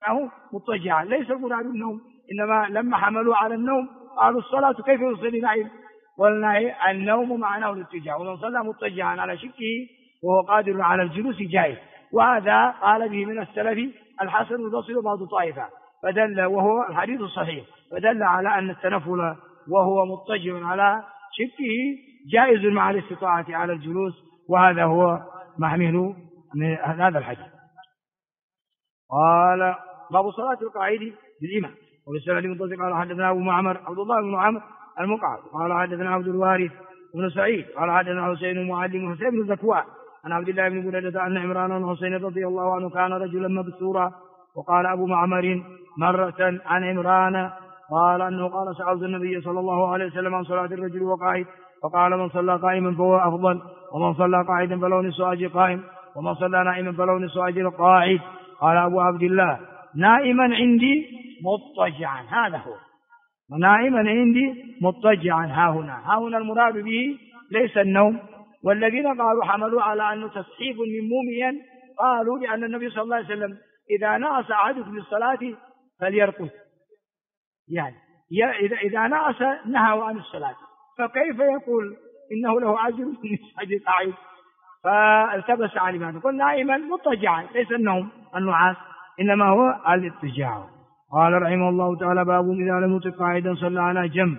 معه مضطجعا، ليس المراد النوم، إنما لما حملوا على النوم قالوا الصلاة كيف يصلي نائم؟ قلنا النوم معناه الاضطجاع، ومن صلى مضطجعا على شكه وهو قادر على الجلوس جائز، وهذا قال به من السلف الحسن البصري وبعض طائفة، فدل وهو الحديث الصحيح، فدل على أن التنفل وهو مضطجع على شكه جائز مع الاستطاعة على الجلوس، وهذا هو محمل من هذا الحديث. قال باب صلاة القاعد بالإمام. وبالسند المتصل قال حدثنا أبو معمر عبد الله بن عمرو المقعد قال حدثنا عبد الوارث بن سعيد قال حدثنا حسين معلم حسين بن زكوان عن عبد الله بن بريدة أن عمران بن حسين رضي الله عنه كان رجلا مبسورا. وقال أبو معمر مرة عن عمران قال أنه قال سألت النبي صلى الله عليه وسلم عن صلاة الرجل وقاعد، فقال من صلى قائما فهو أفضل، ومن صلى قاعدا فله نصف أجر قائم، ومن صلى نائما فله نصف أجر قاعد. قال أبو عبد الله نائما عندي مضطجعا، هذا هو نائما عندي مضطجعا، ها هنا المراد به ليس النوم. والذين قالوا حملوا على أنه تصحيف من موميا قالوا لأن النبي صلى الله عليه وسلم إذا نعس أحدكم بالصلاة فليرقد، يعني إذا نعس نهوا عن الصلاة، فكيف يقول إنه له أجر نصف أجر قاعد؟ فالتبس على قل نائما مضطجعا، ليس النوم النعاس إنما هو الاضطجاع. قال رحمه الله تعالى باب إذا لم يطق قاعدا صلى على جنب.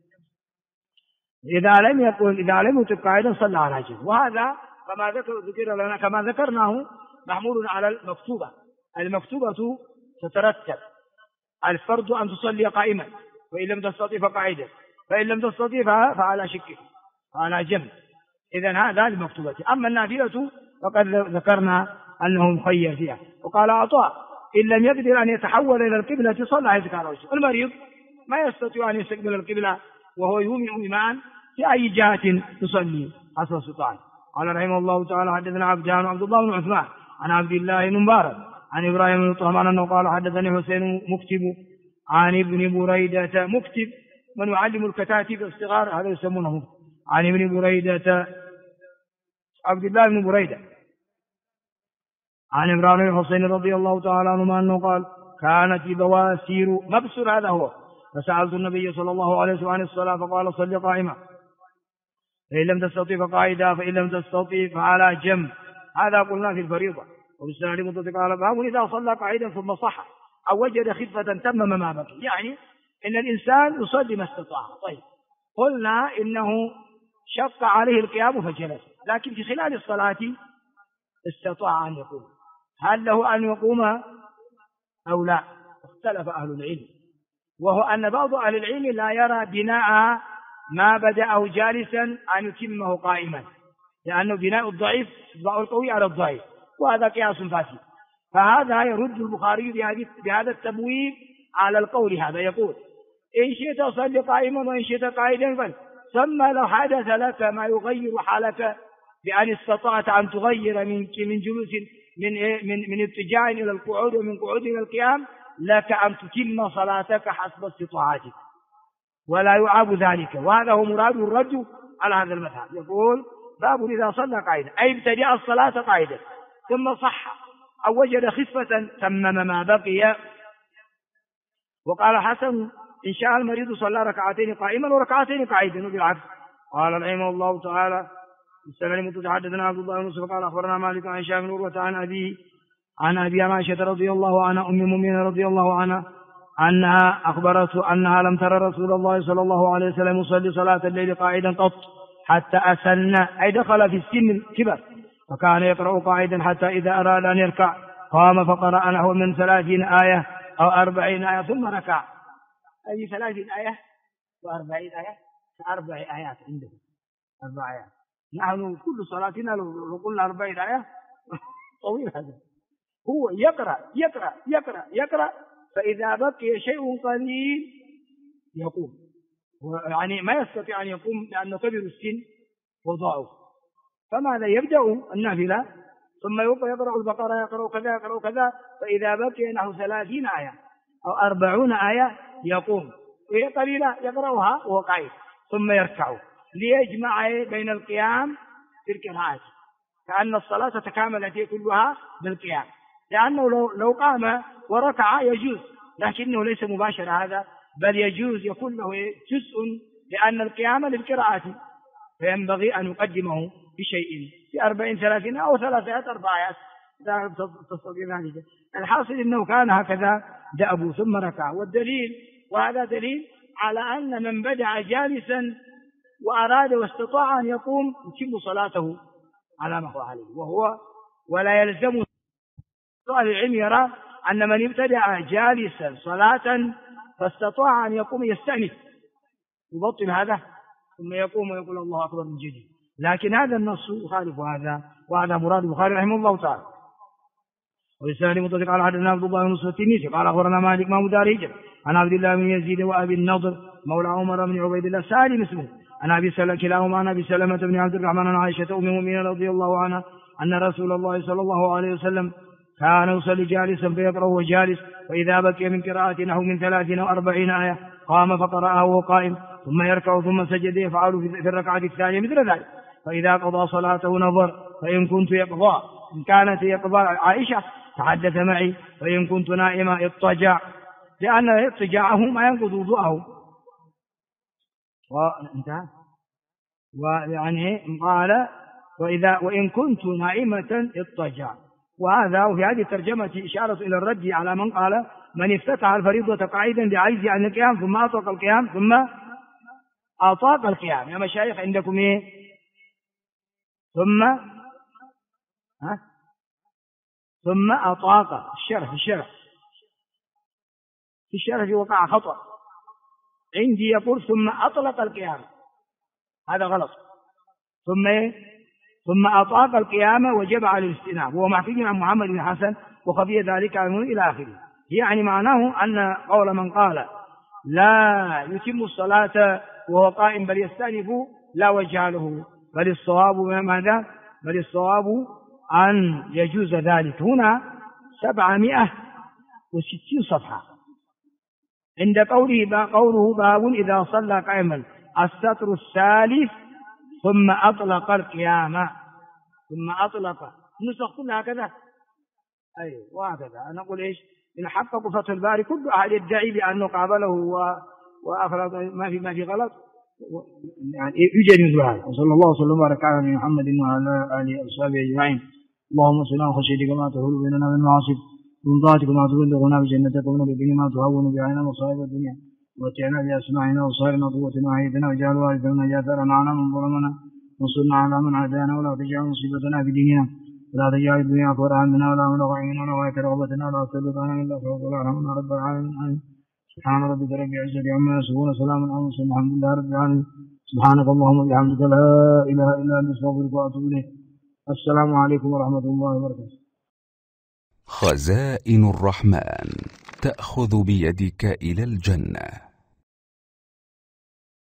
إذا لم يطق قاعدا صلى على جنب، وهذا ذكر لنا كما ذكرناه محمول على المكتوبة. المكتوبة تترتب الفرض أن تصلي قائما، وإن لم تستطيع فقاعدا، فإن لم تستطيع فعلى شكه على جنب. إذن هذا المكتوبة. أما النافلة فقد ذكرنا أنه مخير فيها. وقال عطاء إن لم يقدر أن يتحول إلى القبلة صلى حيث كان وجهه. المريض ما يستطيع أن يستقبل القبلة وهو يومئ إيمان في أي جهة يصلي حسب استطاعته. قال رحمه الله تعالى حدثنا عبدان عبد الله بن عثمان عن عبد الله بن مبارك عن إبراهيم بن طهمان أنه قال حدثني حسين مكتب عن ابن بريدة. مكتب من يعلم الكتاتب الصغار، هذا يسمونه مكتب. عن ابن بريدة عبد الله بن بريدة عن إبراهيم بن حسين رضي الله تعالى عنهما أنه قال كانت بواسير مبسور، هذا هو، فسألت النبي صلى الله عليه وسلم عن الصلاة فقال صل قائما، فإن لم تستطيع فقاعدا، فإن لم تستطيع فعلى جنب. هذا قلنا في الفريضة. وبالسند المتصل قال باب إذا صلى قاعدا ثم صح أو وجد خفة تمم ما بقي، يعني إن الإنسان يصلي ما استطاع. طيب قلنا إنه شق عليه القيام فجلس، لكن في خلال الصلاة استطاع أن يقوم، هل له أن يقوم أو لا؟ اختلف أهل العلم، وهو أن بعض أهل العلم لا يرى بناء ما بدأه جالسا أن يتمه قائما، لأنه بناء الضعيف يتبع القوي على الضعيف، وهذا قياس فاسد. فهذا يرد البخاري بهذا التبويب على القول هذا، يقول إن شئت صلي قائما وإن شئت قائدا، ثم لو حدث لك ما يغير حالك بأن استطعت أن تغير من جلوس من اضطجاع إلى القعود ومن قعود إلى القيام، لك أن تتم صلاتك حسب استطاعتك ولا يعاب ذلك. وهذا هو مراد الرد على هذا المذهب. يقول باب إذا صلى قاعدا أي ابتدأ الصلاة قاعدا ثم صح أو وجد خفة تمم ما بقي. وقال حسن إن شاء المريض صلى ركعتين قائما وركعتين قاعدا وبالعكس. قال رحمه الله تعالى السلام متحدثنا عبد الله بن يوسف قال أخبرنا مالك عن هشام بن عروة عن أبي عائشة رضي الله عنها أم المؤمنين رضي الله عنها أنها أخبرته أنها لم ترى رسول الله صلى الله عليه وسلم يصلي صلاة الليل قاعدا قط حتى أسن، أي دخل في السن الكبر، فكان يقرأ قاعدا حتى إذا أراد أن يركع قام فقرأ نحو من 30 آية أو 40 آية ثم ركع. أي 30 آية و40 آية، 4 آيات عنده 4 آيات. نحن كل صلاتنا لو قلنا 40 آية طويل، هذا هو يقرأ يقرأ يقرأ يقرأ، فإذا بقي شيء قليل يقوم، يعني ما يستطيع أن يقوم لأنه كبر السن وضعف. فماذا يبدأ النافلة ثم يقرأ البقرة يقرأ كذا يقرأ كذا، فإذا بقي نحو 30 آية أو 40 آية يقوم، وهي قليلة يقرأها وهو قاعد ثم يركع ليجمع بين القيام في القراءة، كأن الصلاة تكاملت كلها بالقيام، لأنه لو قام وركع يجوز، لكنه ليس مباشر هذا، بل يجوز يكون له جزء، لأن القيام للقراءة، فينبغي أن يقدمه بشيء في 40 30 أو 3 4 آيات تستطيع ذلك. الحاصل أنه كان هكذا دأبوا ثم ركع. والدليل، وهذا دليل على أن من بدأ جالسا وأراد واستطاع أن يقوم يتم صلاته على ما هو عليه، ولا يلزم. أهل العلم يرى أن من ابتدع جالسا صلاة فاستطاع أن يقوم يستأنف يبطل هذا ثم يقوم ويقول الله أكبر من جديد، لكن هذا النص يخالف هذا، وهذا مراد البخاري رحمه الله تعالى. ولسان مطلق على حدثنا عبد الله بن نصر التنيسي قال أخبرنا مالك ما مدارج عن عبد الله بن يزيد وأبي النضر مولى عمر بن عبيد الله سالم اسمه عن أبي سلمة كلاهما عن أبي سلمة بن عبد الرحمن عن عائشة أم المؤمنين رضي الله عنها أن رسول الله صلى الله عليه وسلم كان يصلي جالسا فيقرأ وهو جالس، وإذا بقي من قراءة نحو من 30 أو 40 آية قام فقرأها وهو قائم ثم يركع ثم سجد يفعل في الركعة الثانية مثل ذلك، فإذا قضى صلاته نظر فإن كنت يقضى، إن كانت يقضى عائشة تحدث معي، فإن كنت نائمة اضطجع، لأن اضطجاعه ما ينقض وضوءه. وانتهى. ويعني قال وإن كنت نائمة اضطجع، وهذا وفي هذه الترجمة إشارة إلى الرد على من قال من افتتح الفريضة قاعدا بعجز عن القيام ثم أطلق القيام ثم أطاق القيام. يا مشايخ عندكم إيه؟ ثم أطاق في الشرح وقع خطأ عندي، يقول ثم أطلق القيام، هذا غلط. ثم أطاق القيام وجب على الاستئناف، وهو محفوظ عن محمد بن حسن وخفي ذلك عنه إلى آخره. يعني معناه أن قول من قال لا يتم الصلاة وهو قائم بل يستأنف لا وجه له، بل الصواب ماذا؟ بل الصواب أن يجوز ذلك. هنا 760 صفحة عند قوله باب إذا صلى قائما السطر الثالث ثم أطلق القيام، ثم أطلق نسخ كلها هكذا. أيوة وهكذا أنا أقول إيش؟ إن حقق فتح الباري كل أحد يدعي بأنه قابله وأفرط ما في غلط، يعني يوجد مثل هذا. وصلى الله وسلم وبارك على محمد وعلى آله وصحبه أجمعين. اللهم صل على خشيتك ما تحول بيننا وبين المعاصي، ومن طاعتك ما تبلغنا بجنتك، ومن الدين ما تهون بعنا مصائب الدنيا، ومتعنا بأسماعنا وصائرنا قوتنا وحيدنا، واجعل وارثنا جاثرنا على من ظلمنا، وانصرنا على من عادانا، ولا تجعل مصيبتنا في ديننا، ولا تجعل الدنيا أكبر همنا ولا مبلغ علمنا ولا غاية رغبتنا، ولا تسلط علينا إلا فوق ولا ارحمنا رب العالمين. سبحان ربك رب العزة عما يصفون وسلام على المرسلين الحمد لله رب العالمين. سبحانك اللهم وبحمدك لا إله إلا أنت أستغفرك وأتوب إليك. السلام عليكم ورحمة الله وبركاته. خزائن الرحمن تأخذ بيدك إلى الجنة.